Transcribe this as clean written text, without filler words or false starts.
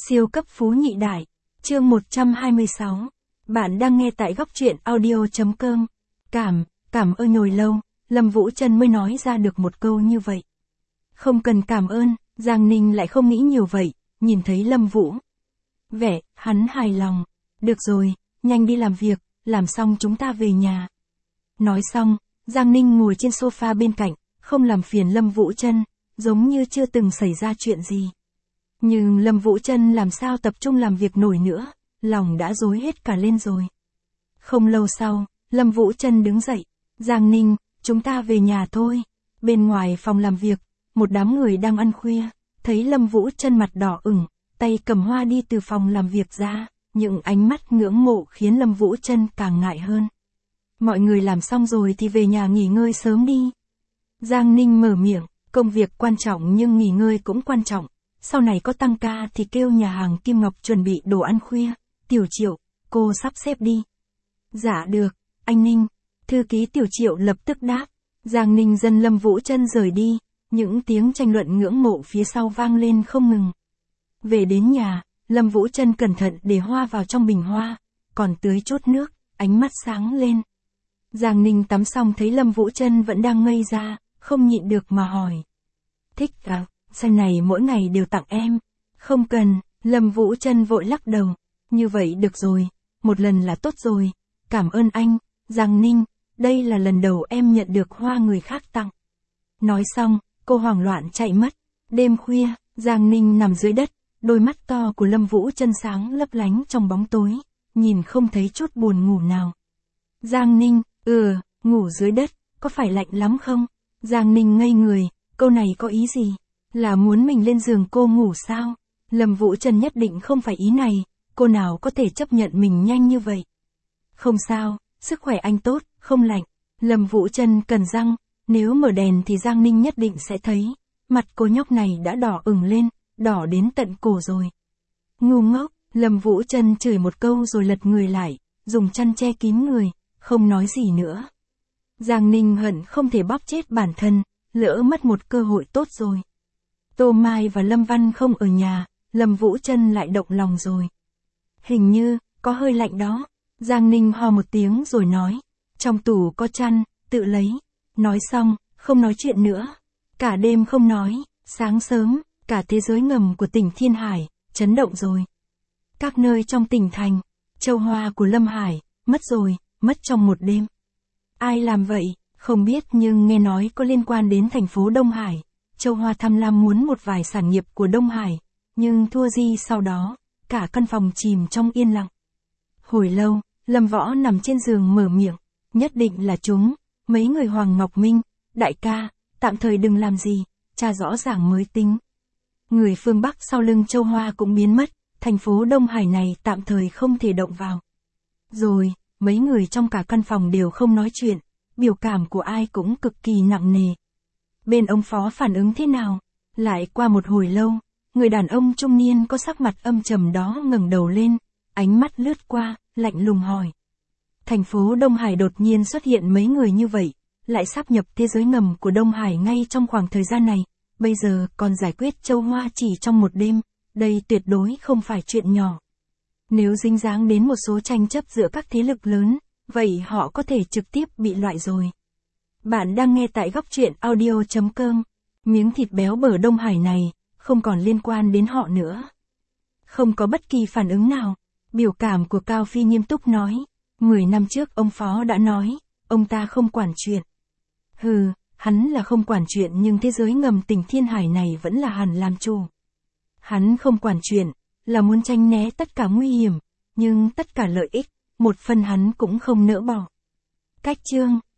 Siêu cấp phú nhị đại. Chương 126. Bạn đang nghe tại góc truyện audio.com. Cảm ơn nhồi lâu, Lâm Vũ Trân mới nói ra được một câu như vậy. Không cần cảm ơn, Giang Ninh lại không nghĩ nhiều vậy, nhìn thấy Lâm Vũ. Vẻ, hắn hài lòng. Được rồi, nhanh đi làm việc, làm xong chúng ta về nhà. Nói xong, Giang Ninh ngồi trên sofa bên cạnh, không làm phiền Lâm Vũ Trân, giống như chưa từng xảy ra chuyện gì. Nhưng Lâm Vũ Trân làm sao tập trung làm việc nổi nữa, lòng đã rối hết cả lên rồi. Không lâu sau, Lâm Vũ Trân đứng dậy. Giang Ninh, chúng ta về nhà thôi. Bên ngoài phòng làm việc, một đám người đang ăn khuya, thấy Lâm Vũ Trân mặt đỏ ửng, tay cầm hoa đi từ phòng làm việc ra, những ánh mắt ngưỡng mộ khiến Lâm Vũ Trân càng ngại hơn. Mọi người làm xong rồi thì về nhà nghỉ ngơi sớm đi. Giang Ninh mở miệng, công việc quan trọng nhưng nghỉ ngơi cũng quan trọng. Sau này có tăng ca thì kêu nhà hàng Kim Ngọc chuẩn bị đồ ăn khuya. Tiểu Triệu, cô sắp xếp đi. Dạ được, anh Ninh. Thư ký Tiểu Triệu lập tức đáp. Giang Ninh dẫn Lâm Vũ Trân rời đi. Những tiếng tranh luận ngưỡng mộ phía sau vang lên không ngừng. Về đến nhà, Lâm Vũ Trân cẩn thận để hoa vào trong bình hoa, còn tưới chút nước, ánh mắt sáng lên. Giang Ninh tắm xong thấy Lâm Vũ Trân vẫn đang ngây ra, không nhịn được mà hỏi. Thích à, sao này mỗi ngày đều tặng em. Không cần, Lâm Vũ Trân vội lắc đầu. Như vậy được rồi, một lần là tốt rồi. Cảm ơn anh, Giang Ninh, đây là lần đầu em nhận được hoa người khác tặng. Nói xong, cô hoảng loạn chạy mất. Đêm khuya, Giang Ninh nằm dưới đất, đôi mắt to của Lâm Vũ Trân sáng lấp lánh trong bóng tối, nhìn không thấy chút buồn ngủ nào. Giang Ninh, ngủ dưới đất, có phải lạnh lắm không? Giang Ninh ngây người, câu này có ý gì? Là muốn mình lên giường cô ngủ sao? Lâm Vũ Trân nhất định không phải ý này, cô nào có thể chấp nhận mình nhanh như vậy? Không sao, sức khỏe anh tốt, không lạnh. Lâm Vũ Trân cần răng, nếu mở đèn thì Giang Ninh nhất định sẽ thấy. Mặt cô nhóc này đã đỏ ửng lên, đỏ đến tận cổ rồi. Ngu ngốc, Lâm Vũ Trân chửi một câu rồi lật người lại, dùng chăn che kín người, không nói gì nữa. Giang Ninh hận không thể bóp chết bản thân, lỡ mất một cơ hội tốt rồi. Tô Mai và Lâm Văn không ở nhà, Lâm Vũ Trân lại động lòng rồi. Hình như, có hơi lạnh đó. Giang Ninh ho một tiếng rồi nói. Trong tủ có chăn, tự lấy. Nói xong, không nói chuyện nữa. Cả đêm không nói, sáng sớm, cả thế giới ngầm của tỉnh Thiên Hải, chấn động rồi. Các nơi trong tỉnh thành, châu hoa của Lâm Hải, mất rồi, mất trong một đêm. Ai làm vậy, không biết nhưng nghe nói có liên quan đến thành phố Đông Hải. Châu Hoa tham lam muốn một vài sản nghiệp của Đông Hải, nhưng thua di sau đó, cả căn phòng chìm trong yên lặng. Hồi lâu, Lâm Võ nằm trên giường mở miệng, nhất định là chúng, mấy người Hoàng Ngọc Minh, đại ca, tạm thời đừng làm gì, cha rõ ràng mới tính. Người phương Bắc sau lưng Châu Hoa cũng biến mất, thành phố Đông Hải này tạm thời không thể động vào. Rồi, mấy người trong cả căn phòng đều không nói chuyện, biểu cảm của ai cũng cực kỳ nặng nề. Bên ông Phó phản ứng thế nào? Lại qua một hồi lâu, người đàn ông trung niên có sắc mặt âm trầm đó ngẩng đầu lên, ánh mắt lướt qua, lạnh lùng hỏi. Thành phố Đông Hải đột nhiên xuất hiện mấy người như vậy, lại sáp nhập thế giới ngầm của Đông Hải ngay trong khoảng thời gian này, bây giờ còn giải quyết Châu Hoa chỉ trong một đêm, đây tuyệt đối không phải chuyện nhỏ. Nếu dính dáng đến một số tranh chấp giữa các thế lực lớn, vậy họ có thể trực tiếp bị loại rồi. Bạn đang nghe tại góc truyện audio.com. Miếng thịt béo bở Đông Hải này, không còn liên quan đến họ nữa. Không có bất kỳ phản ứng nào. Biểu cảm của Cao Phi nghiêm túc nói. 10 năm trước ông Phó đã nói, ông ta không quản chuyện. Hừ, hắn là không quản chuyện nhưng thế giới ngầm tỉnh Thiên Hải này vẫn là hắn làm chủ. Hắn không quản chuyện, là muốn tránh né tất cả nguy hiểm, nhưng tất cả lợi ích, một phần hắn cũng không nỡ bỏ. Cách chương